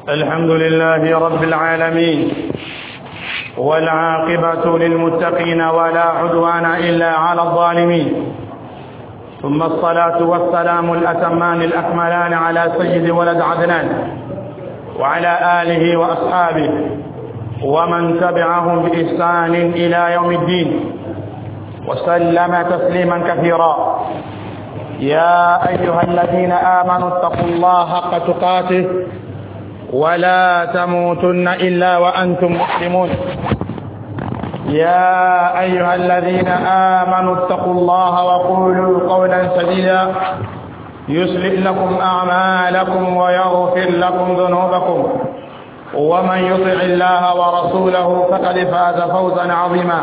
الحمد لله رب العالمين والعاقبة للمتقين ولا عدوان إلا على الظالمين ثم الصلاة والسلام الأتمان الأكملان على سيد ولد عدنان وعلى آله وأصحابه ومن تبعهم بإحسان إلى يوم الدين وسلم تسليما كثيرا. يا أيها الذين آمنوا اتقوا الله حق تقاته ولا تموتن إلا وأنتم مسلمون. يا أيها الذين آمنوا اتقوا الله وقولوا قولا سديدا يصلح لكم أعمالكم ويغفر لكم ذنوبكم ومن يطع الله ورسوله فقد فاز فوزا عظيما.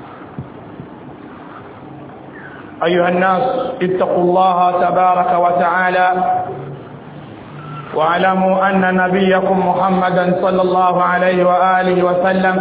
أيها الناس اتقوا الله تبارك وتعالى واعلموا أن نبيكم محمدا صلى الله عليه وآله وسلم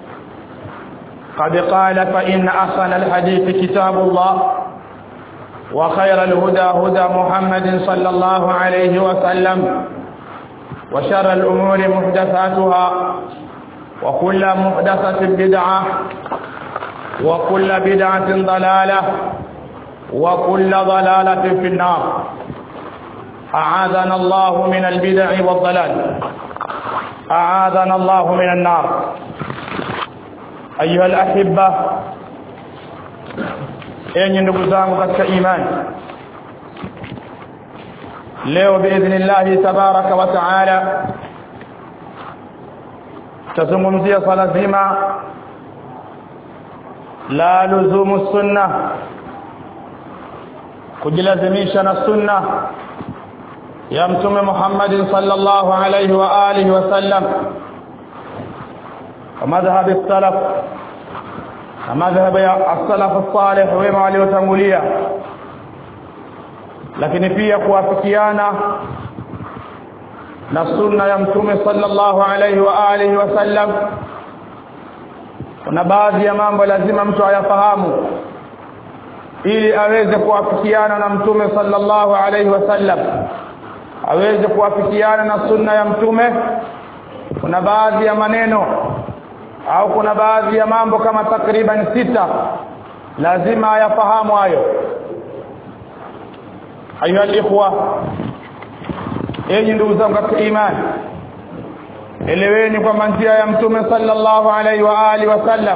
قد قال: فإن أحسن الحديث كتاب الله وخير الهدى هدى محمد صلى الله عليه وسلم وشر الأمور محدثاتها وكل محدثة بدعة وكل بدعة ضلالة وكل ضلالة في النار. أعاذنا الله من البدع والضلال، أعاذنا الله من النار. أيها الأحبة، enyi ndugu zangu katika imani, leo biidhnillah tabaraka wa taala tazungumzia swala zima la luzumu sunna, kujilazimisha na sunna ya mtume Muhammad sallallahu alayhi wa alihi wasallam, madhhab as-salaf, madhhab as-salaf as-salih wema waliotangulia, lakini pia kuafikiana na sunna ya mtume sallallahu alayhi wa alihi wasallam. Kuna baadhi ya mambo lazima mtu ayafahamu ili aweze kuafikiana na mtume sallallahu alayhi wasallam, aweze kuafikiana na sunna ya mtume. Kuna baadhi ya maneno au kuna baadhi ya mambo kama takriban 6 lazima ayafahamu hayo. Ayuha alikhwa, enyi ndugu zangu katika imani, eleweni kwamba njia ya mtume sallallahu alayhi wa alihi wasallam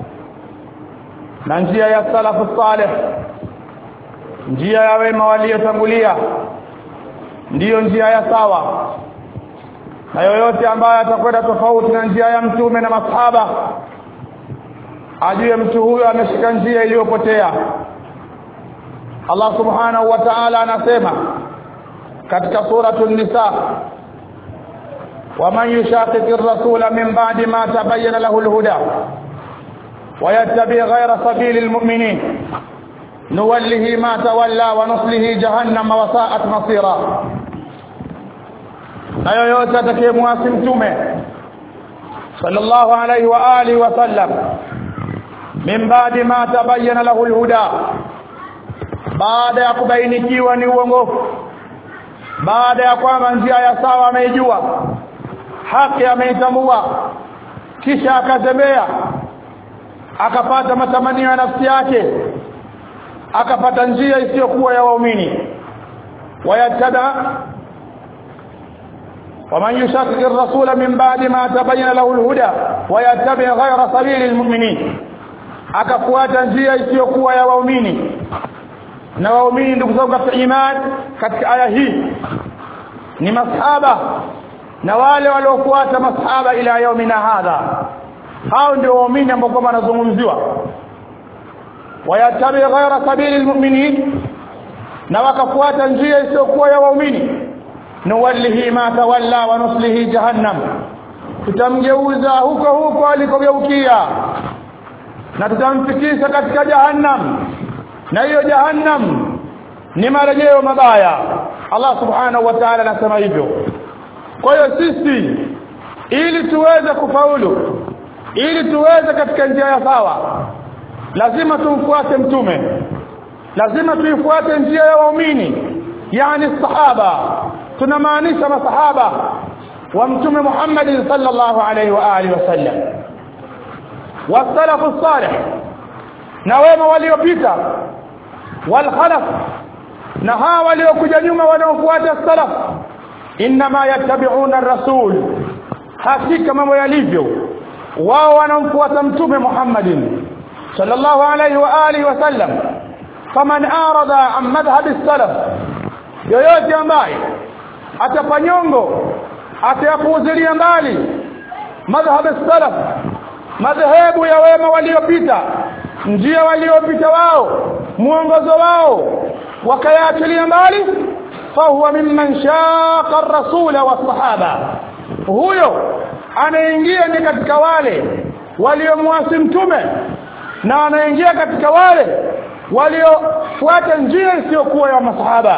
na njia ya salafu salih, njia ya wema waliotangulia, ndiyo njia ya sawa, na yoyote ambaye atakwenda tofauti na njia ya mtume na masahaba, ajue mtu huyo ameshika njia iliyopotea. Allah subhanahu wa ta'ala anasema katika suratul Nisa: وَمَنْ يُشَاقِقِ الرَّسُولَ مِنْ بَعْدِ مَا تَبَيَّنَ لَهُ الْهُدَى وَيَتَّبِعْ غَيْرَ سَبِيلِ الْمُؤْمِنِينَ نُوَلِّهِ مَا تَوَلَّى وَنُصْلِهِ جَهَنَّمَ وَسَاءَتْ مَصِيرًا. Na yoyote atakayemwasi mtume sallallahu alayhi wa alihi wasallam min ba'di ma tabayyana lahu al-huda, baada ya kubainikiwa ni uongofu, baada ya kwamba njia ya sawa ameijua, haki ameitambua, kisha akatembea akapata matamanio ya nafsi yake, akapata njia isiyokuwa ya waumini. Wayatada ومن يشاقق الرسول من بعد ما تبين له الهدى ويتبع غير سبيل المؤمنين, akafuata njia isiyokuwa ya waumini. Na waumini ndugu zangu katika imani, katika aya hii ni masahaba na wale waliofuata masahaba ila yaumina hadha. Hao ndio waumini ambao kama wanazungumziwa. Wayatabi ghaira sabili almu'minin, na wakafuata njia isiyokuwa ya waumini. Nuwallihi ma tawalla wa nuslihi jahannam, tutamgeuza huko alikogeukia na tutamfikisha katika jahannam, na hiyo jahannam ni marejeo mabaya. Allah subhanahu wa ta'ala anasema hivyo. Kwa hiyo sisi ili tuweze kufaulu, ili tuweze katika njia ya sawa, lazima tumfuate mtume, lazima tuifuate njia ya waumini, yani sahaba. Tunamaanisha masahaba wa mtume Muhammad sallallahu alayhi wa alihi wasallam. Wasalafu salih, na wema waliopita, wal khalaf, na hawa waliokuja nyuma wanaofuata salaf, inma yattabi'una ar-rasul, hakika mambo yalivyo wao wanamfuata mtume Muhammadin sallallahu alayhi wa alihi wasallam. Faman arada an madhhab as-salaf, yoyote ambaye atapanyongo, atayapuuzilia mbali madhhab as-salaf, madhehebu ya wema waliopita, njia waliopita wao, muongozo wao, wakayaachilia mbali, fahuwa mimman shaqa ar-rasula was-sahaba, huyo anaingia ni katika wale waliomwasi mtume, na anaingia katika wale waliofuata njia isiyokuwa ya masahaba.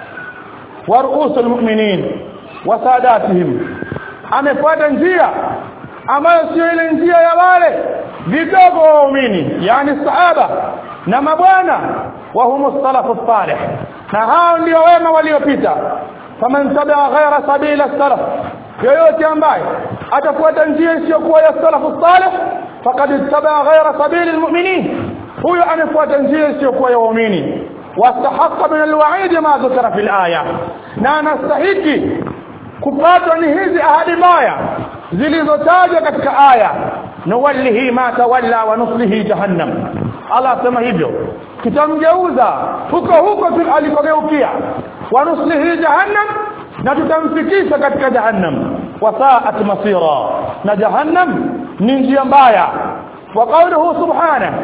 Wa ruusul mu'minin wa sadatihim, amefuata njia ambayo sio ile njia ya wale vidogo waumini, yani sahaba na mabwana, wa humus salafu salih, na hao ndio wema waliopita. Faman tabi'a ghayra sabila as-salaf, yoyote ambaye atafuata njia isiyokuwa ya salafu salih, faqad ittaba'a ghayra sabili al-mu'minin, huyo anafuata njia isiyokuwa ya waumini. Wastahaqqa min al-wa'id ma dhukira fil aya, na anastahiki kupatwa ni hizi ahadi mbaya zilizotajwa katika aya, nuwallihi ma tawalla wa nuslihi jahannam. Allah sema hivyo, tutamgeuza huko alikogeukia, wa nuslihi jahannam, na tutamfikisha katika jahannam. Wa sa'at masira, na jahannam ni njia mbaya. Wa qawluhu subhanahu,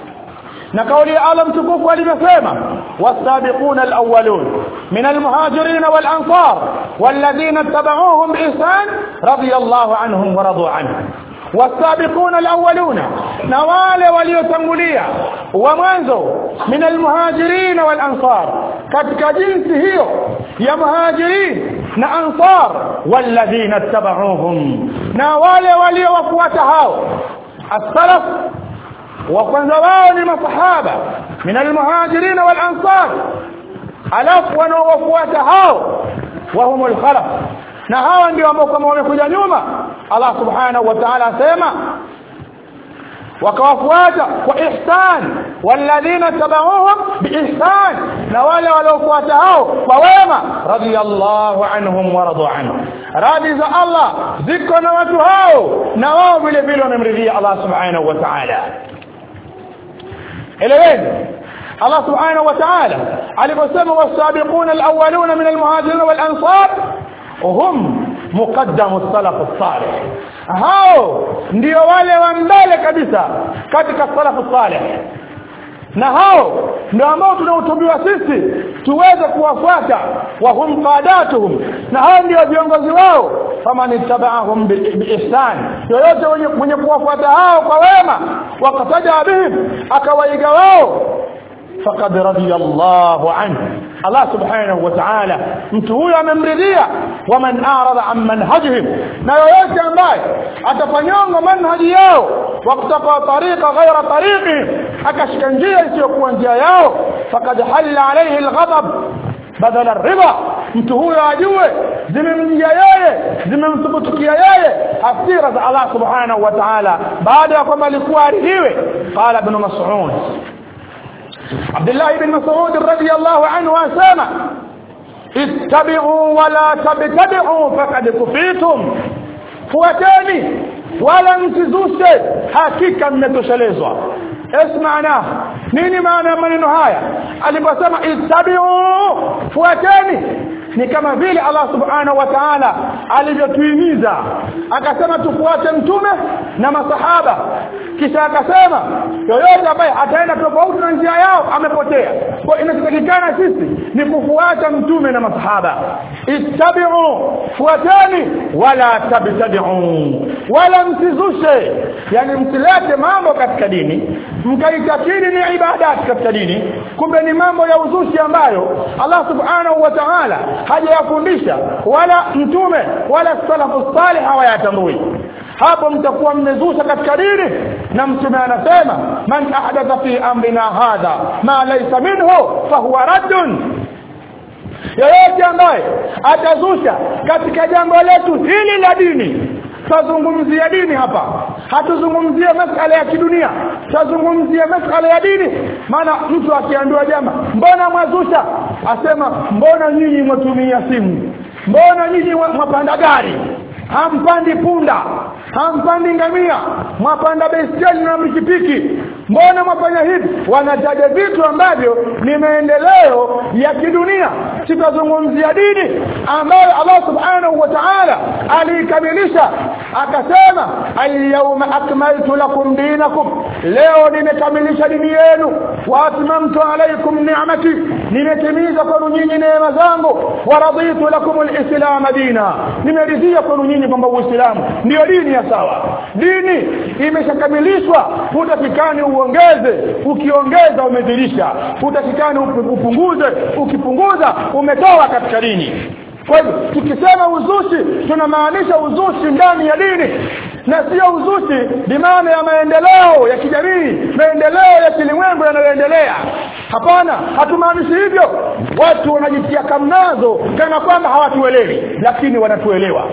na kauli ya Allah mtukufu alivyosema, wasabiquna alawwalun min almuhajirin walansar walladhina ittaba'uuhum biihsan radiyallahu anhum wa radu anhu. wasabiquna alawwaluna, na wale waliotangulia wa mwanzo, min almuhajirin walansar, katika jinsi hiyo ya muhajirin na ansar, walladhina ittaba'uuhum, na wale waliowafuata hao. as-salaf, wa kwanza wao ni masahaba min almuhajirin wal ansar, alafu wanaowafuata hao wa humul khalaf, na hawa ndio ambao kama wamekuja nyuma. Allah subhanahu wa ta'ala asema wakawafuata kwa ihsan, walladhina tabauhum biihsan, na wale waliofuata hao kwa wema, radiyallahu anhum wa radu anhu, radhi za Allah ziko na watu hao, na wao vile vile wamemridhia Allah subhanahu wa ta'ala. eleweni Allah subhanahu wa ta'ala aliposema wasabiquna alawwaluna min almuhajirin wal ansar hum muqaddamu as-salaf as-salih, hao ndio wale wa mbele kabisa katika salaf as-salih, na hao ndio ambao tunautubiwa sisi tuweze kuwafuata. Wa hum qadatuhum, na hao ndio viongozi wao. Faman ittaba'ahum biihsan, yoyote mwenye kuwafuata hao kwa wema, waqtada bihim, akawaiga wao, faqad radiyallahu anhu, Allah subhanahu wa ta'ala mtu huyo amemridhia. Wa man arada an manhajihim, na yoyote ambaye atafanyonga manhaji yao, waqtaqa tariqa ghayra tariqihim, akashika njia isiyokuwa njia yao, faqad halla alayhi alghadab badala ar-ridha, mtu huyo ajue zimemjia yeye, zimemthubutukia yeye hasira za Allah subhanahu wa ta'ala baada ya kwamba alikuwa aridhiwe. Qala ibn Mas'ud, Abdullah ibn Mas'ud radiyallahu anhu asema, ittabi'u wa la tabtadi'u faqad kufitum, fuateni wala msizushe, hakika mmetoshelezwa. Esmaana, nini maana ya maneno haya? Aliposema ittabi'u, fuateni, ni kama vile Allah subhanahu wa ta'ala alivyotuhimiza, akasema tufuate mtume na masahaba, kisha akasema yoyote ambaye ataenda tofauti na njia yao amepotea. Kwa inatakikana sisi ni kufuata mtume na masahaba. Ittabi'u, fuateni, wala tabtadi'u, wala msizushe, yani msilete mambo katika dini mkaitakiri ni ibadati katika dini, kumbe ni mambo ya uzushi ambayo Allah subhanahu wa ta'ala hajayafundisha, wala mtume wala salafu salih hawayatambui. Hapo mtakuwa mmezusha katika dini, na mtume anasema man ahdatha fi amrina hadha ma laysa minhu fahuwa raddun, Yoyote ambaye atazusha katika jambo letu hili la dini, tazungumzia dini hapa, hatuzungumzie masuala ya kidunia, tazungumzia masuala ya dini. Maana mtu akiambiwa jamaa, mbona mwazusha, asema mbona nyinyi mtumia simu, mbona nyinyi mwapanda gari, hampandi punda, hampandi ngamia, mwapanda baiskeli na pikipiki, mbona mwafanya hivi? Wanataja vitu ambavyo ni maendeleo ya kidunia. Tutazungumzia dini ambayo Allah subhanahu wa ta'ala alikamilisha, akasema al-yawma akmaltu lakum dinakum, leo nimekamilisha dini yenu, wa atmamtu alaykum ni'mati, nimetimiza kwenu nyinyi neema zangu, wa raditu lakum al-islam dina, nimeridhia kwenu nyinyi kwamba Uislamu ndio dini ya sawa. Dini imeshakamilishwa, hutakikani uongeze, ukiongeza umezidisha, hutakikani upunguze, ukipunguza umetoa katika dini. Kwa hivyo tukisema uzushi tunamaanisha uzushi ndani ya dini, na sio uzushi bimaana ya maendeleo ya kijamii, maendeleo ya kilimwengu yanayoendelea. Hapana, hatumaanishi hivyo. Watu wanajitia kamnazo kana kwamba hawatuelewi, lakini wanatuelewa.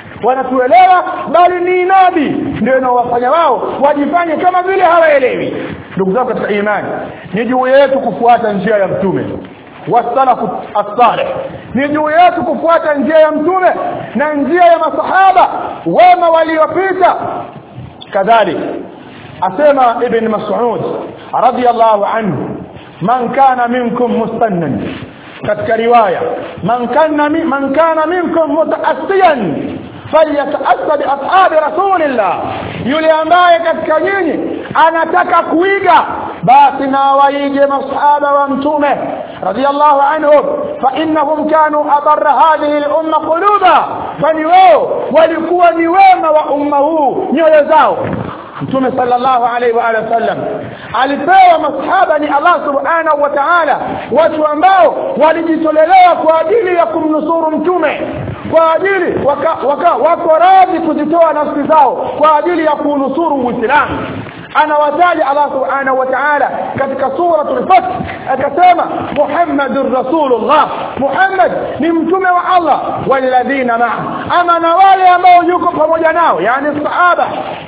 Bali ni inadi ndio inawafanya wao wajifanye kama vile hawaelewi. Ndugu zangu katika imani, ni juu yetu kufuata njia ya mtume wasalafu as-salih, ni juu yetu kufuata njia ya mtume na njia ya masahaba wema waliopita. Kadhalika asema Ibn Mas'ud radiyallahu anhu, man kana minkum mustannan, katika riwaya man kana minkum mutaassiyan falyataassa bi ashabi rasulillah, yule ambaye katika nyinyi anataka kuiga basi na waige masahaba wa mtume radiyallahu anhum, fa innahum kanu abarra hadhihi al-umma quluba, bali wao walikuwa ni wema wa umma huu nyoyo zao. Mtume sallallahu alaihi wa alihi wasallam alipewa masahaba ni Allah subhanahu wa ta'ala, watu ambao walijitolelea kwa ajili ya kumnusuru mtume, kwa ajili wako radhi kuzitoa nafsi zao kwa ajili ya kunusuru Uislamu. Anawataja Allah subhanahu wa ta'ala katika suratul Fath, akasema Muhammadur Rasulullah, Muhammad ni mtume wa Allah, walladhina ma'a, ama na wale ambao yuko pamoja nao, yani sahaba,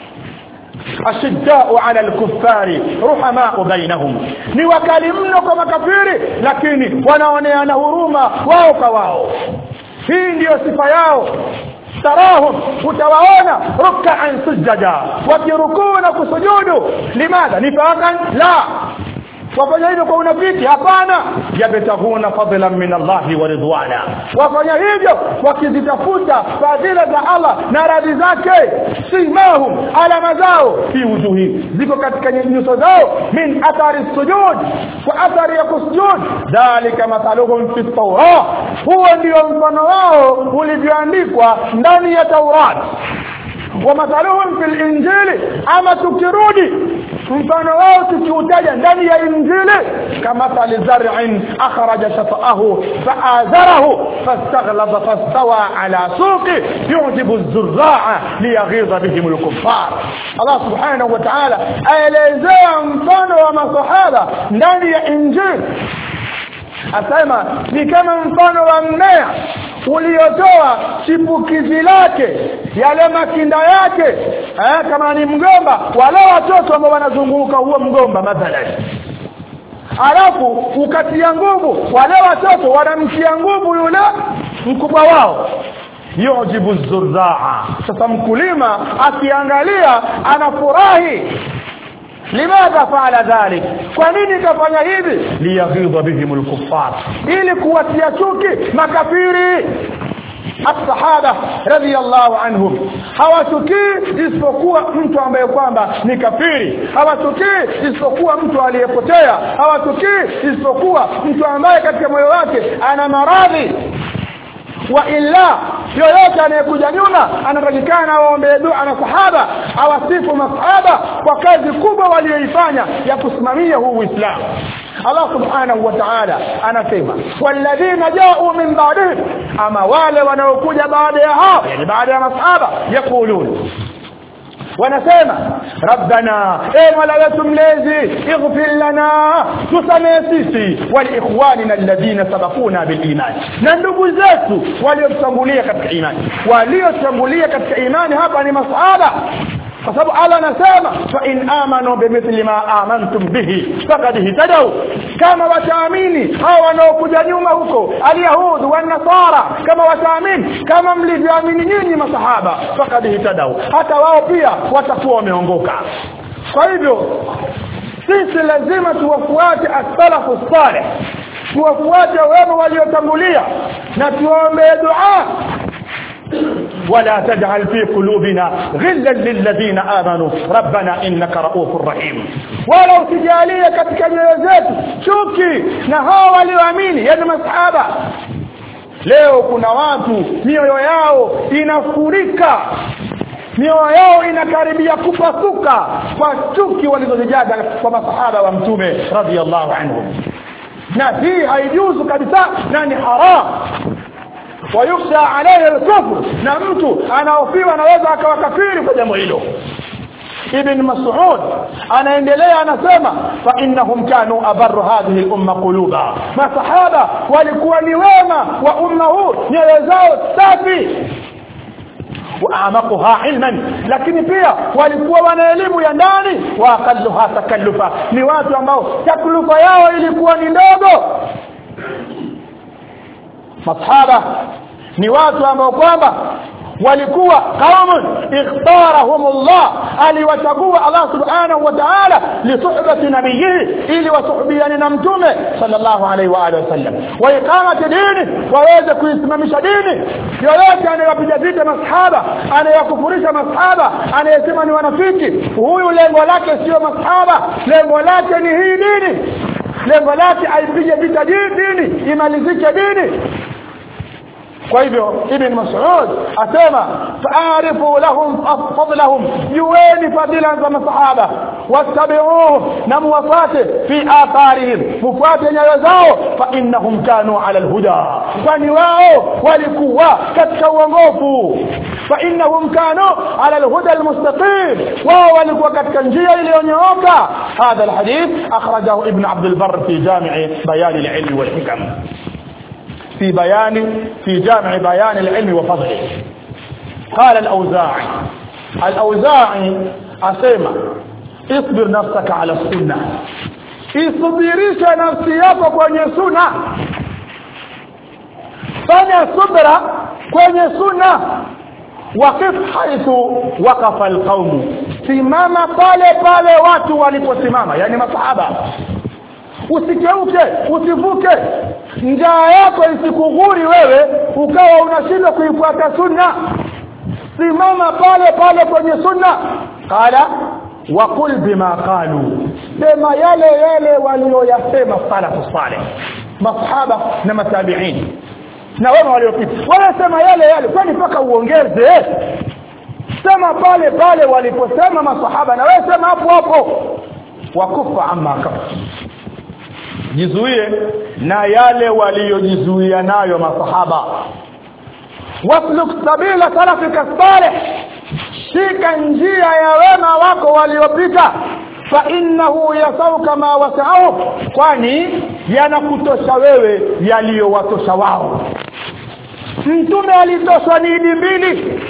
ashidda'u 'ala al-kuffari ruhama'u bainahum, ni wakali mno kwa makafiri lakini wanaoneana huruma wao kwa wao. Hii ndio sifa yao. Tarahum, utawaona ruk'an sujada, wakirukuna kusujudu. Limadha? Nifakan? La. Wafanya hivyo kwa unafiki? Hapana. Yabtaguna fadlan min Allah wa ridwana, wafanya hivyo wakizitafuta fadhila za Allah na radhi zake. Simahum, alama zao fi wujuhi, ziko katika nyuso zao, min athari sujud, kwa athari ya kusujud. Dhalika mathaluhum fi at-Tawrah, huwa ndio mfano wao ulivyoandikwa ndani ya Taurat. Wa mathaluhum fil Injili, ama tukirudi mfano wao tukiutaja ndani ya Injili, kama zar'in akhraja shata'ahu fa'azarahu fastaghlaba fastawa ala suqi yu'jibu az-zurra'a liyaghidha bihim al-kuffar. Allah subhanahu wa ta'ala aelezea mfano wa masahaba ndani ya Injili, asema ni kama mfano wa mmea uliotoa chipukizi lake, yale makinda yake, kama ni mgomba, wale watoto ambao wanazunguka huo mgomba mathalan, alafu ukatia nguvu, wale watoto wanamtia nguvu yule mkubwa wao, yujibu zurraa. Sasa mkulima akiangalia anafurahi. Limadha faala dhalik? Kwa nini kafanya hivi? Liyaghidha bihim al-kuffar, ili kuwatia chuki makafiri. As-sahaba radiyallahu anhum hawatukii isipokuwa mtu ambaye kwamba ni kafiri, hawatukii isipokuwa mtu aliyepotea, hawatukii isipokuwa mtu ambaye katika moyo wake ana maradhi. Wa illa, yoyote anayekuja nyuma anatakikana aombe dua na sahaba, awasifu masahaba kwa kazi kubwa walioifanya ya kusimamia huu Uislamu. Allah subhanahu wa ta'ala anasema walladhina ja'u min ba'dihim, ama wale wanaokuja baada ya hao, yani baada ya masahaba, yaqulun, wanasema rabbana mola wetu mlezi ighfir lana tusamehe sisi wal ikhwanina alladhina sabaquna bil iman na ndugu zetu waliotangulia katika imani. Waliotangulia katika imani hapa ni masahaba, kwa sababu Allah anasema fa in amanu bimithli ma amantum bihi faqad ihtadaw, kama wataamini hao wanaokuja nyuma huko alyahud wa nasara, kama wataamini kama mlivyoamini nyinyi masahaba faqad ihtadaw, hata wao pia watakuwa wameongoka. Kwa hivyo sisi lazima tuwafuate as-salafu salih, tuwafuate wema waliotangulia na tuombe dua. ولا تجعل في قلوبنا غلا للذين آمنوا ربنا إنك رؤوف رحيم. ولو تجاليه katika nyoyo zetu chuki na hao walioamini, yani masahaba. Leo kuna watu mioyo yao inafurika, mioyo yao inakaribia kupasuka kwa chuki walizojaza kwa masahaba wa mtume radhiyallahu anhum, na hii haijuzu kabisa na ni haram. ويخشى عليه الكفر, na mtu anaofiwa anaweza akawa kafiri kwa jambo hilo. Ibn Mas'ud anaendelea anasema fa innahum kanu abarru hadhihi al-umma quluba, masahaba walikuwa ni wema wa umma huu, nyoyo zao safi, wa amaquha ilman, lakini pia walikuwa wana elimu ya ndani, wa aqalluha takallufa, ni watu ambao taklufa yao ilikuwa ni ndogo. Masahaba ni watu ambao kwamba walikuwa qaumun ikhtarahumullah, aliwachagua Allah subhanahu wa ta'ala li suhbati nabiyhi, ili wasuhubiane na mtume sallallahu alaihi wa alihi wasallam, wa iqamati dini, waweze kuisimamisha dini. Yoyote anayewapiga vita masahaba, anayewakufurisha masahaba, anayesema ni wanafiki, huyu lengo lake sio masahaba, lengo lake ni hii dini, lengo lake aipige vita dini, imalizike dini. Kwa hivyo Ibn Mas'ud asema fa'arifu lahum fadlahum, jueni fadila za masahaba, wattabi'uhum, na muwafate fi atharihim, mufuate nyayo zao, fa innahum kanu ala alhuda, kwani wao walikuwa katika uongofu. Fa innahum kanu ala alhuda almustaqim, wao walikuwa katika njia iliyonyooka. Hadha alhadith akhrajahu Ibn Abd al-Barr fi Jami' Bayan al-Ilm wal-Hikam, في جامع بيان العلم وفضله. قال الأوزاعي أسمع اصبر نفسك على السنة، اصبريش نفسيك kwenye sunna, fanya subra kwenye sunna. waqif haithu waqafa alqawm, simama pale watu waliposimama, yani masahaba. Usikeuke, usivuke, njaa yako isikughuri wewe ukawa unashindwa kuifuata sunna. Simama pale kwenye sunna. Qala wa qul bima qalu, sema yale walioyasema salafu salih, masahaba na matabi'in na wao waliopita, wanasema yale, kwani mpaka uongeze? Sema pale waliposema masahaba, na wewe sema hapo. Wakufa amma kafa, jizuie na yale waliojizuia nayo masahaba. Wasluk sabila salafika salih, shika njia ya wema wako waliopita. Fa innahu yasauka ma wasa'u, kwani yanakutosha wewe yaliyowatosha wao. Mtume alitoshwa ni idi mbili,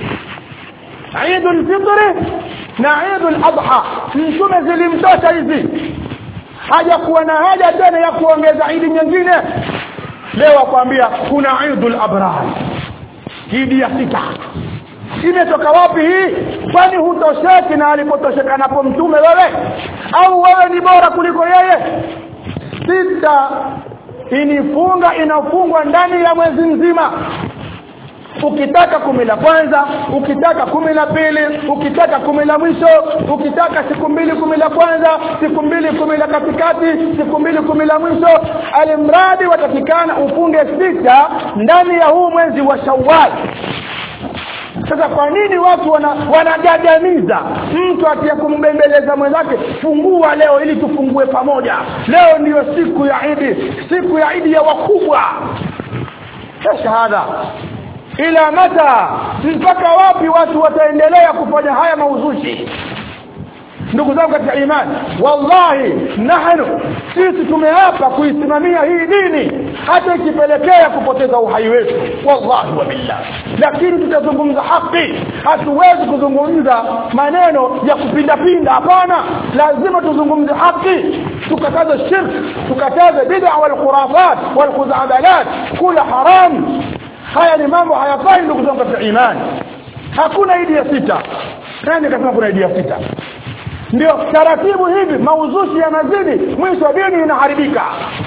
Eidul Fitr na Eidul Adha. Mtume zilimtosha hizi, hajakuwa na haja tena ya kuongeza idi nyingine. Leo akwambia kuna Eidul Abrar, idi ya sita. Imetoka wapi hii? Kwani hutosheki na alipotosheka napo mtume wewe? Au wewe ni bora kuliko yeye? Sita inafungwa ndani ya mwezi mzima. Ukitaka 10 la kwanza, ukitaka 10 la pili, ukitaka 10 la mwisho, ukitaka siku 2 10 la kwanza, siku 2 10 la katikati, siku 2 10 la mwisho, alimradi watakikana ufunge 6 ndani ya huu mwezi wa Shawwal. Sasa kwa nini watu wanagagamiza mtu atia kumbembeleza mwenzake, fungua leo ili tufungue pamoja, leo ndiyo siku ya Eid ya wakubwa. Shahada ila mata, mpaka wapi watu wataendelea kufanya haya mauzushi? Ndugu zangu katika imani, wallahi sisi tumeapa kuisimamia hii dini hata ikipelekea kupoteza uhai wetu, wallahi wa billah. Lakini tutazungumza haki, hatuwezi kuzungumza maneno ya kupinda hapana. Lazima tuzungumze haki, tukataze shirk, tukataze bid'a wal khurafat wal khuzabalat, kula haram. Haya ni mambo hayafai ndugu zangu katika imani. Hakuna idi ya sita. Nani kasema kuna idi ya sita? Ndio taratibu hivi, mauzushi yanazidi, mwisho wa dini inaharibika.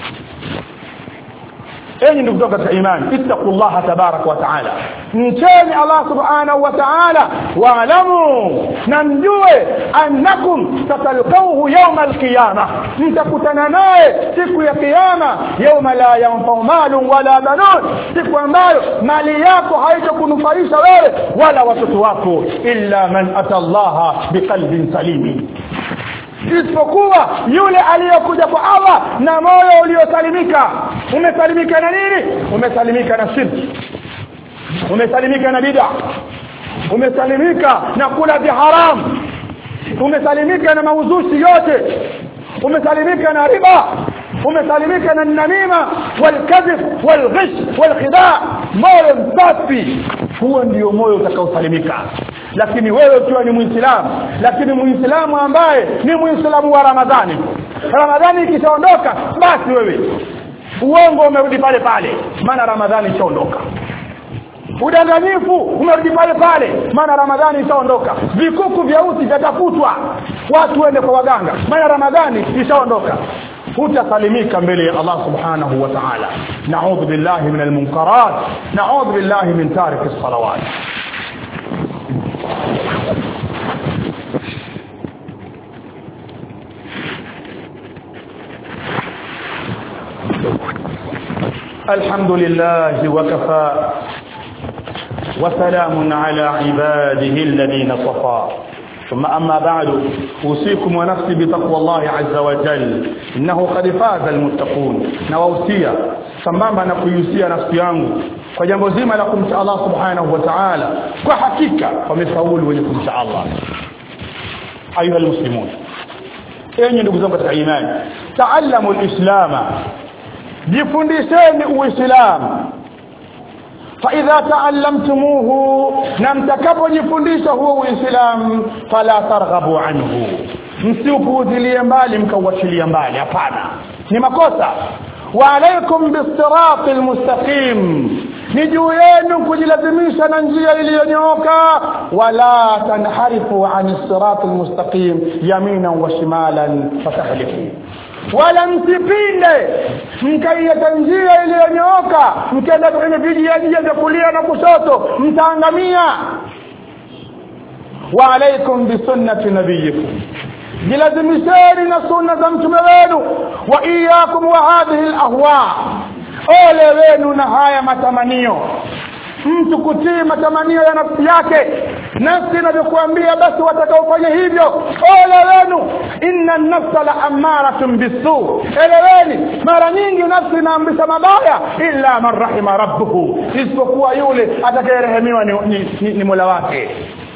Enyi ndugu zangu katika imani, ittaqullaha tabaraka wa taala, mcheni Allah subhanahu wa taala, wa'lamu, na mjue annakum tatalqawhu yawm al-qiyamah, mtakutana naye siku ya kiyama. Yawma la yanfa'u malun wala banun, siku ambayo mali yako haitakunufaisha wewe wala watoto wako, illa man atallaha biqalbin salim, isipokuwa yule aliyokuja kwa Allah na moyo uliosalimika. Umesalimika na nini? Umesalimika na shirki, umesalimika na bid'a, umesalimika na kula vya haram, umesalimika na mauzushi yote, umesalimika na riba, umesalimika na namima walkadhib walghish walkhida'. Moyo msafi, huo ndio moyo utakaosalimika. Lakini wewe ukiwa ni Muislamu, lakini Muislamu ambaye ni Muislamu wa Ramadhani ikishaondoka, basi wewe uongo umerudi pale pale, maana Ramadhani ishaondoka. Udanganyifu umerudi pale pale, maana Ramadhani ishaondoka. Vikuku vya usi vitakutwa, watu wende kwa waganga, maana Ramadhani ishaondoka. Hutasalimika mbele ya Allah subhanahu wa ta'ala. Na'udhu billahi minal munkarat, na'udhu billahi min tariki as-salawat. الحمد لله وكفى وسلام على عباده الذين صفى ثم أما بعد أوصيكم ونفسي بتقوى الله عز وجل إنه قد فاز المتقون. نوصيا sambamba na kuihusia nafsi yangu kwa jambo zima la kumcha Allah subhanahu wa ta'ala, kwa hakika wamefaulu wenye kumcha Allah. Ayuha almuslimun, enyi ndugu zangu katika imani, ta'allamu alislama, jifundisheni uislamu. Fa idha ta'allamtumuhu, na mtakapojifundisha huo uislamu, fala targhabu anhu, msiupuuzilie mbali mkauachilia mbali, hapana, ni makosa. Wa alaykum bis-siratil mustaqim, ni juu yenu kujilazimisha na njia iliyonyooka. Wala tanharifu anis-siratil mustaqim yaminan wa shimalan fatahliku, wala msipinde mkaiacha njia iliyonyooka mkaenda kwenye vijia vya kulia na kushoto, mtaangamia. Wa alaykum bi sunnati nabiyikum, jilazimisheni na sunna za mtume wenu. Wa iyyakum wa hadhihi al-ahwa, ole wenu na haya matamanio. Mtu kutii matamanio ya nafsi yake, nafsi inavyokuambia basi watakaofanya hivyo, ole wenu. Inna an-nafsa la ammaratun bis-su, eleweni mara nyingi nafsi inaamrisha mabaya, illa man rahima rabbuhu, isipokuwa yule atakayerehemiwa ni Mola wake.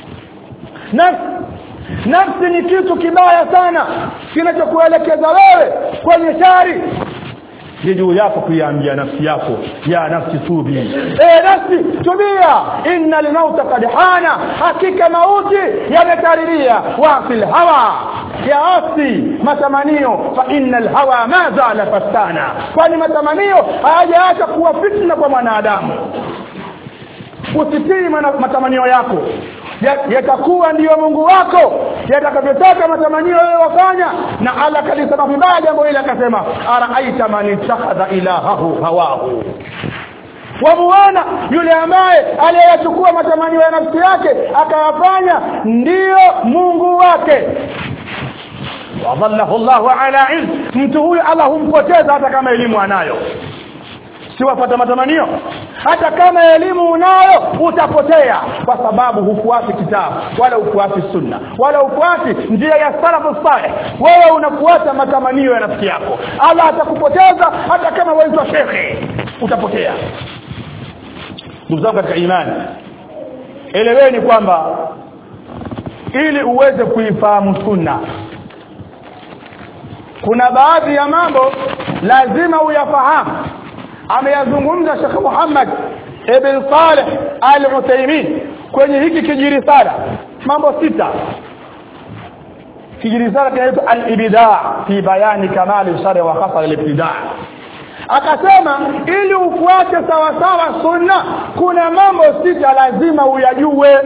Nafsi ni kitu kibaya sana kinachokuelekeza wewe kwenye shari. Ni juu yako kuiambia nafsi yako, ya nafsi tubi, nafsi tubia, inna al-mauta qad hana, hakika mauti yametariria. Wa fil hawa, ya asi matamanio, fa innal hawa ma zala fastana, kwani matamanio hayajaacha kuwa fitna kwa mwanadamu. Usitii matamanio yako, yatakuwa ndiyo Mungu wako, yatakavyotaka matamanio wewe wafanya. Na Allah kalisema vibaya jambo hili, akasema araaita man ittakhadha ilahahu hawahu, wamuona yule ambaye aliyachukua matamanio ya nafsi yake akayafanya ndiyo Mungu wake. Wadhallahu Allahu ala ilm, mtu huyu Allah humpoteza hata kama elimu anayo. Siwapata matamanio, hata kama elimu unayo utapotea, kwa sababu hufuati kitabu wala hufuati sunna wala hufuati njia ya salafu salih. Wewe unafuata matamanio ya nafsi yako, Allah atakupoteza. Hata kama wewe shekhe utapotea. ndugu zangu katika imani, eleweni kwamba ili uweze kuifahamu sunna kuna baadhi ya mambo lazima uyafahamu. Ameyazungumza Sheikh Muhammad ibn Saleh al-Uthaymeen kwenye hiki kijirisala, mambo 6. Kijirisala kinaitwa al-ibda' fi bayani kamali shari wa khasar al-ibtida'. Akasema ili ufuate sawa sawa sunna kuna mambo 6 lazima uyajue.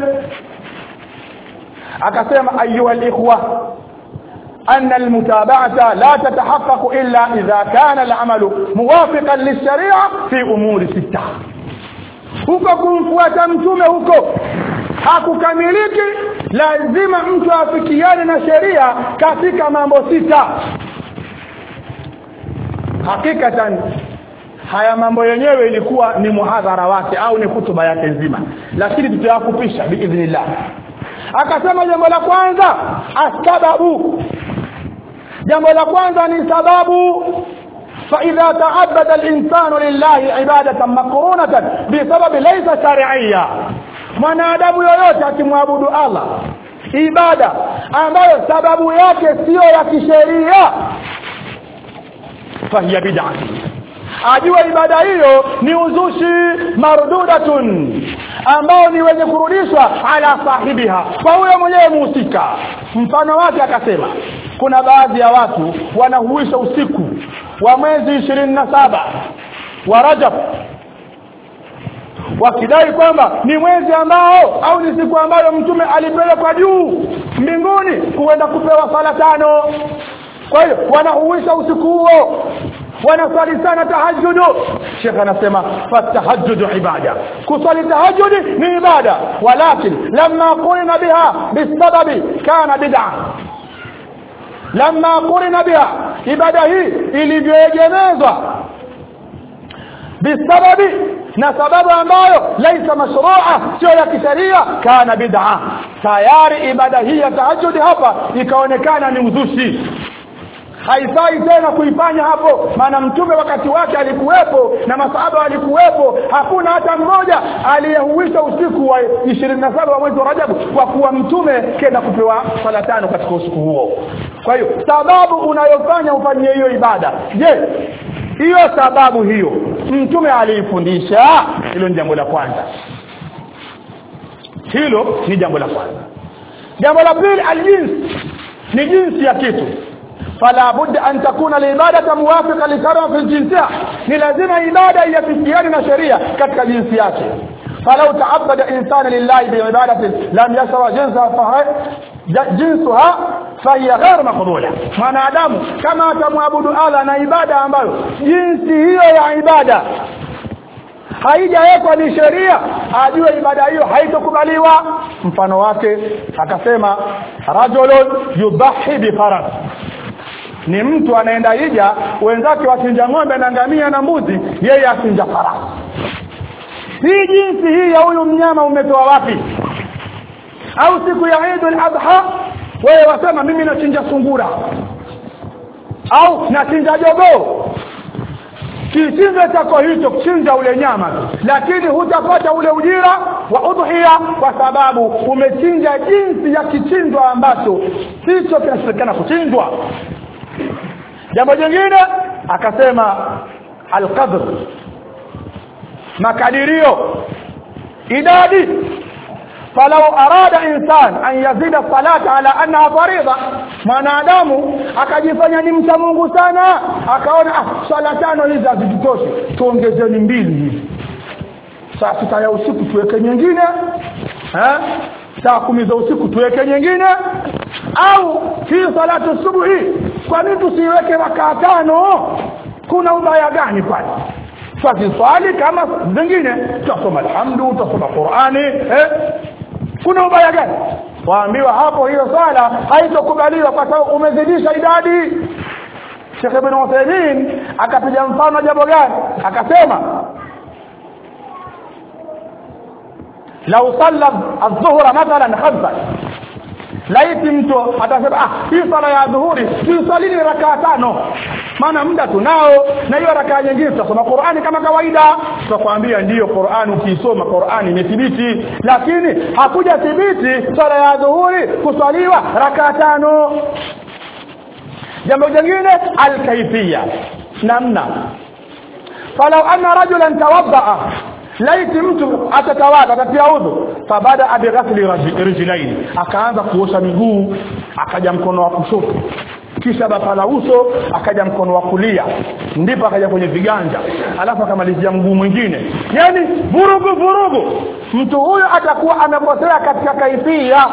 Akasema ayuha al-ikhwa أن المتابعة لا تتحقق إلا إذا كان العمل موافقا للشريعة في أمور 6. huko kumfuata mtume huko hakukamiliki, lazima mtu afikiane na sheria katika mambo 6. Hakikatan haya mambo yenyewe ilikuwa ni muhadhara wake au ni hutuba yake nzima, lakini tutayafupisha biidhnillah. Akasema jambo la kwanza asbabu. Jambo la kwanza ni sababu. فإذا تعبد الإنسان لله عبادة مقرونة بسبب ليس شرعية, mwanadamu yoyote akimwabudu Allah ibada ambayo sababu yake sio ya kisheria, fahiya bid'ah, ajua ibada hiyo ni uzushi mardudatun, ambao ni wenye kurudishwa ala sahibiha, kwa huyo mwenyewe muhusika. Mfano wake akasema kuna baadhi ya watu wanahuisha usiku wa mwezi 27 wa Rajab wakidai kwamba ni mwezi ambao au ni siku ambayo mtume alipelekwa juu mbinguni kuenda kupewa sala 5. Kwa hiyo wanahuisha usiku huo, wanasali sana tahajjud. Sheikh anasema fatahajjud ibada, kusali tahajjud ni ibada, walakin lamma qulna biha bisababi kana bid'ah. Lamma qulna biha, ibada hii ilivyoegemezwa bisababi, na sababu ambayo laisa mashru'a, sio ya kisheria, kana bid'ah. Tayari ibada hii ya tahajjud hapa ikaonekana ni uzushi, haifai tena kuifanya hapo. Maana mtume wakati wake alikuwepo na masahaba walikuwepo, hakuna hata mmoja aliyehuisha usiku wa 27 wa mwezi wa Rajab kwa kuwa mtume kenda kupewa sala 5 katika usiku huo. Kwa hiyo sababu unayofanya ufanye hiyo ibada, je, hiyo sababu hiyo mtume aliifundisha? Hilo ni jambo la kwanza. Hilo ni jambo la kwanza. Jambo la pili, aljins, ni jinsi ya kitu. فلا بد أن تكون العبادة موافقة لشرع في الجنسية, ni lazima ibada iyafikiane na sheria katika jinsi yake. فلو تعبد إنسان لله بعبادة لم يشرع جنسها فهي غير مقبولة. mwanadamu kama atamwabudu Allah na ibada ambayo jinsi hiyo ya ibada haijawekwa ni sheria, ajue ibada hiyo haitokubaliwa. Mfano wake akasema rajulun yubahi bi faras, ni mtu anaenda hija, wenzake wachinja ng'ombe na ngamia na mbuzi, yeye achinja farasi. Hii jinsi hii ya huyu mnyama umetoa wapi? Au siku ya Eid al-Adha wewe wasema mimi nachinja sungura au nachinja jogoo. Kichinja chako hicho kuchinja ule nyama, lakini hutapata ule ujira wa udhiya kwa sababu umechinja jinsi ya kichinjwa ambacho sicho kinachotakana kuchinjwa. Jambo jingine akasema al-qadr, makadirio, idadi. فلو أراد إنسان أن يزيد الصلاة على أنها فريضة, mwanadamu akajifanya ni mcha Mungu sana, akaona sala 5 hizi hazitoshi, tuongezeni 2 hivi. Saa 6 ya usiku tuweke nyingine, saa 10 za usiku tuweke nyingine, au hii salatu subuhi kwa nini tusiweke rakaa 5? Kuna ubaya gani pale? Swali kama zingine, tutasoma alhamdu, tutasoma Qur'ani, kuna ubaya gani? Waambiwa hapo hiyo swala haitokubaliwa kwa sababu umezidisha idadi. Sheikh Ibn Uthaymeen akapiga mfano jambo gani? Akasema lau salla adh-dhuhra mathalan 5, laiti mtu atasema hii sala ya dhuhuri tusalini rakaa 5, maana muda tunao, na hiyo rakaa nyingine tutasoma Qur'ani kama kawaida. tutakwambia ndiyo Qur'an ukisoma Qur'an imethibiti, lakini hakuja thibiti swala ya dhuhuri kuswaliwa raka 5. jambo jingine al-kayfiyya, namna. falau anna rajulan tawaddaa, laiti mtu atatawadha atatia udhu, fabada bi ghasli rijlaini, akaanza kuosha miguu, akaja mkono wa kushoto, kisha bapala uso, akaja mkono wa kulia, ndipo akaja kwenye viganja, alafu akamalizia mguu mwingine, yani vurugu. Mtu huyo atakuwa amekosea katika kaifia,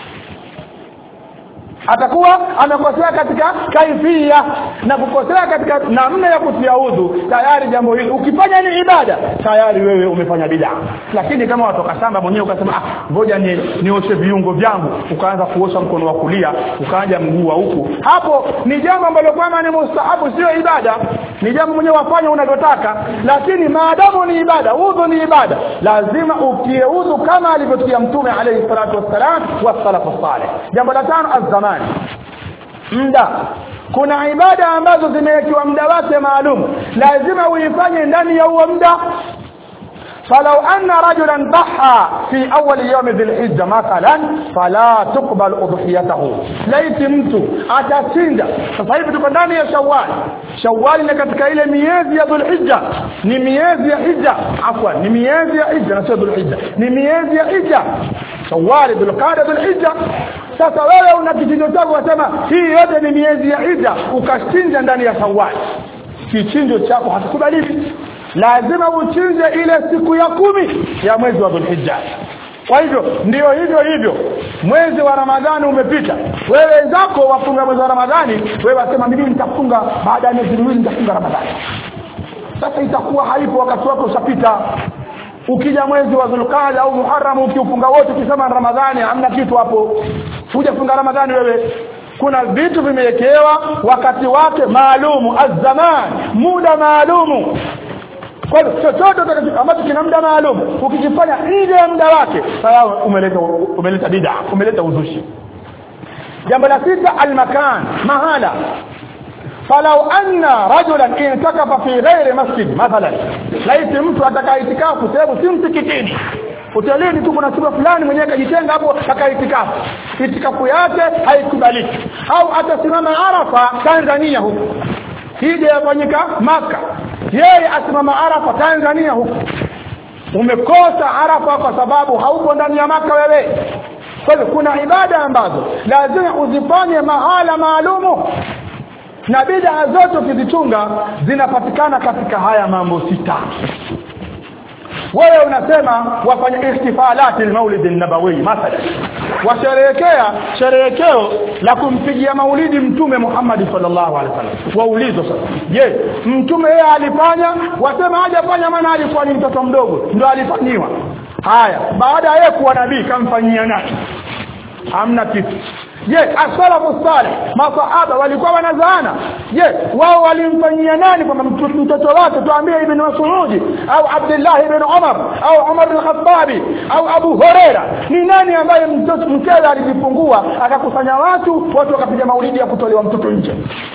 atakuwa amekosea katika kaifia, na kukosea katika namna ya kutia udhu. Tayari jambo hili ukifanya ni ibada, tayari wewe umefanya bid'a. Lakini kama watoka shamba mwenyewe ukasema ngoja nioshe viungo vyangu, ukaanza kuosha mkono wa kulia, ukaanza mguu wa huku, hapo ni jambo ambalo kwamba ni mustahabu, sio ibada. Ni jambo mwenyewe wafanya unavyotaka, lakini maadamu ni ibada, udhu ni ibada, lazima utie udhu kama alivyotia Mtume alayhi salatu wassalam wa salafu salih. Jambo la 5, az-zaman, muda. Kuna ibada ambazo zimewekewa muda wake maalum, lazima uifanye ndani ya huo muda. فلو أن رجلا ضحى في أول يوم ذي الحجة مثلا فلا تقبل أضحيته. ليت mtu atashinda. Sasa hivi tuko ndani ya Shawwal ni katika ile miezi ya Dhulhijja, ni miezi ya Hijja, afwan ni miezi ya Hijja na sio Dhulhijja, ni miezi ya Hijja, Shawwal, Dhulqa'da, Dhulhijja. Sasa wewe una kichinjo chako wasema hii yote ni miezi ya Hijja, ukachinja ndani ya Shawwal, kichinjo chako hatakubaliwi. Lazima uchinje ile siku ya 10 ya mwezi wa Dhulhijja. Kwa hivyo ndio hivyo mwezi wa Ramadhani umepita, wewe zako wafunga mwezi wa Ramadhani, wewe wasema mimi nitafunga baada ya miezi miwili nitafunga Ramadhani. Sasa itakuwa haipo, wakati wako ushapita. Ukija mwezi wa Dhulqa'da au Muharram ukiufunga wote ukisema Ramadhani, hamna kitu hapo, hujafunga Ramadhani wewe. Kuna vitu vimewekewa wakati wake maalumu, az-zaman, muda maalumu. Kwa hiyo chochote ambacho kina muda maalum ukijifanya nje ya muda wake, sawa, umeleta bid'a, umeleta uzushi. Jambo la 6, al-makan, mahala. falau anna rajulan intakafa fi ghairi masjid mathalan, laiti mtu atakaitikafu sehemu si msikitini, hotelini tu kuna chumba fulani mwenyewe kajitenga hapo akaitikafu, itikafu yake haikubaliki. Au atasimama Arafa Tanzania huko, hija yafanyika Maka, yeye asimama Arafa Tanzania huko, umekosa Arafa kwa sababu haupo ndani ya Maka wewe. Kwa hivyo kuna ibada ambazo lazima uzifanye mahala maalumu, na bid'a zote ukizichunga zinapatikana katika haya mambo 6. Wewe unasema wafanya ihtifalati al-maulid an-nabawi mathalan, washerehekeo la kumpigia maulidi Mtume Muhammad sallallahu alaihi wasallam. Waulizo sasa, je, Mtume yeye alifanya? Wasema hajafanya, maana alikuwa ni mtoto mdogo ndio alifanyiwa. Haya, baada ya yeye kuwa nabii kamfanyia nani? Hamna kitu. Je, as-salafu salih, masahaba walikuwa wanazaana? Je, wao walimfanyia nani? Kwa mtoto wake tuambie Ibn Mas'ud au Abdullah ibn Umar au Umar al-Khattab au Abu Huraira, ni nani ambaye mtoto mkewe alijifungua akakusanya watu wakapiga maulidi ya kutolewa mtoto nje?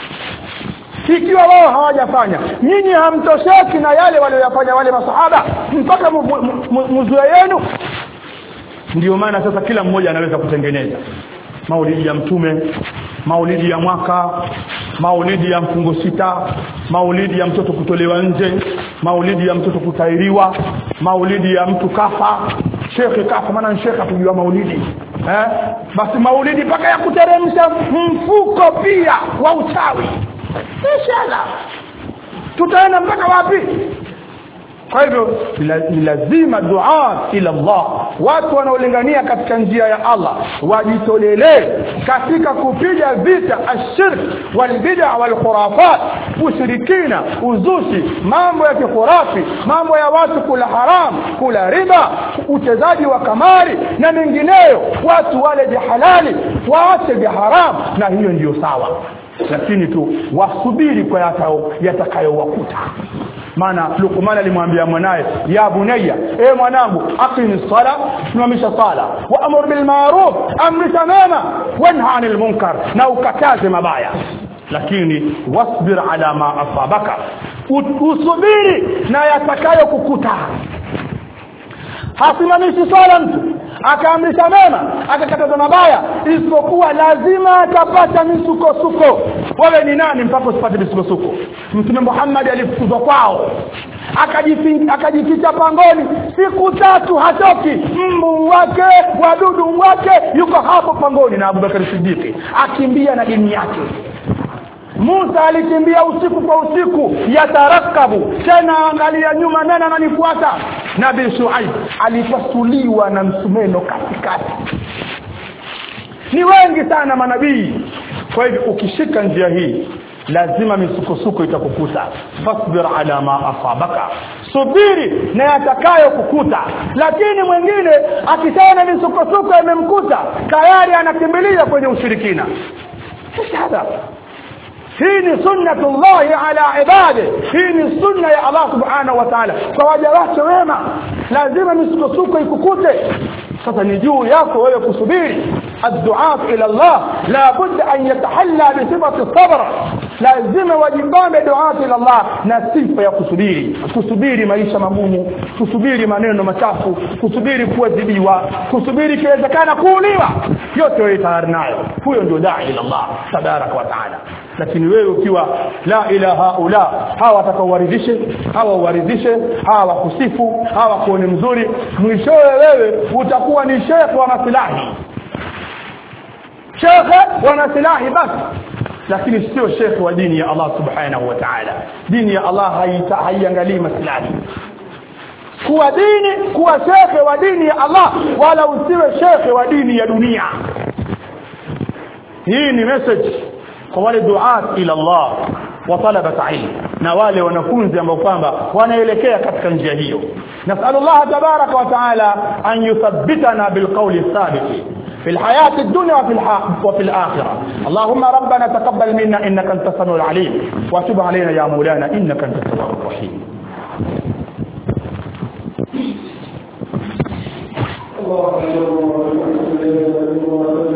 Ikiwa wao hawajafanya, nyinyi hamtosheki na yale waliyofanya wale masahaba mpaka mzue yenu? Ndio maana sasa kila mmoja anaweza kutengeneza maulidi ya Mtume, maulidi ya mwaka, maulidi ya mfungo 6, maulidi ya mtoto kutolewa nje, maulidi ya mtoto kutairiwa, maulidi ya mtu kafa, shekhi kafa, maana shekhi atujua maulidi. Basi maulidi mpaka ya kuteremsha mfuko pia wa uchawi. Inshallah tutaenda mpaka wapi? Kwa hivyo ni lazima dua ila Allah, watu wanaolingania katika njia ya Allah wajitolelee katika kupiga vita ashirk wal bid'a wal khurafat, ushirikina, uzushi, mambo ya kikhurafi, mambo ya watu kula haram, kula riba, uchezaji wa kamari na mengineyo. Watu wale vya halali waache vya haram, na hiyo ndiyo sawa, lakini tu wasubiri kwa yatakayowakuta. Maana Luqman alimwambia mwanae, ya bunayya, mwanangu, aqimis sala, simamisha sala, wa amur bil ma'ruf, amrisha mema, wanha 'anil munkar, na ukataze mabaya, lakini wasbir ala ma asabaka, usubiri na yatakayo kukuta. Hasimamishi swala mtu akaamrisha mema akakataza mabaya, isipokuwa lazima atapata misukosuko. Wewe ni nani mpaka usipate misukosuko? Mtume Muhammad alifukuzwa kwao, akajificha pangoni siku 3 hatoki. Mbu wake, wadudu wake yuko hapo pangoni, na Abubakar Siddiq akimbia na dini yake. Musa alikimbia usiku kwa usiku, yatarakabu, tena angalia nyuma nani ananifuata. Nabii Shuaib alipasuliwa na msumeno katikati. Ni wengi sana manabii. Kwa hivyo ukishika njia hii lazima misukosuko itakukuta. Fasbir ala ma asabaka, subiri na yatakayo kukuta. Lakini mwingine akishaona misukosuko imemkuta tayari anakimbilia kwenye ushirikina. Shahada. Hii ni sunnatullah ala ibade, hii ni sunna ya Allah subhanahu wa ta'ala kwa waja wake wema. Lazima misukosuko ikukute. Sasa ni juu yako wewe kusubiri. الدعاء الى الله لا بد ان يتحلى بصفه الصبر. lazima wajibambe dua ila Allah na sifa ya kusubiri maisha magumu, kusubiri maneno machafu, kusubiri kuadhibiwa, kusubiri kiwezekana kuuliwa. Yote wewe tayari nayo. Huyo ndio dai ila Allah tabaraka wa taala. Lakini wewe ukiwa la ilaha illa, hawa watakawaridhishe, hawa waridhishe, hawa kusifu, hawa kuone mzuri, mwishowe wewe utakuwa ni shekhi wa maslahi. Shekhi wa maslahi basi, lakini sio shekhi wa dini ya Allah subhanahu wa ta'ala. Dini ya Allah haiangalii maslahi. Kuwa shekhi wa dini ya Allah, wala usiwe shekhi wa dini ya dunia. Hii ni message kwa wale duat ila Allah wa talabat ilm, na wale wanafunzi ambao kwamba wanaelekea katika njia hiyo. Nasallallahu tabaraka wa taala an yuthabbitana bilqawli thabit في الحياة الدنيا وفي الآخرة. اللهم ربنا تقبل منا إنك أنت السميع العليم، وتب علينا يا مولانا إنك أنت التواب الرحيم. الله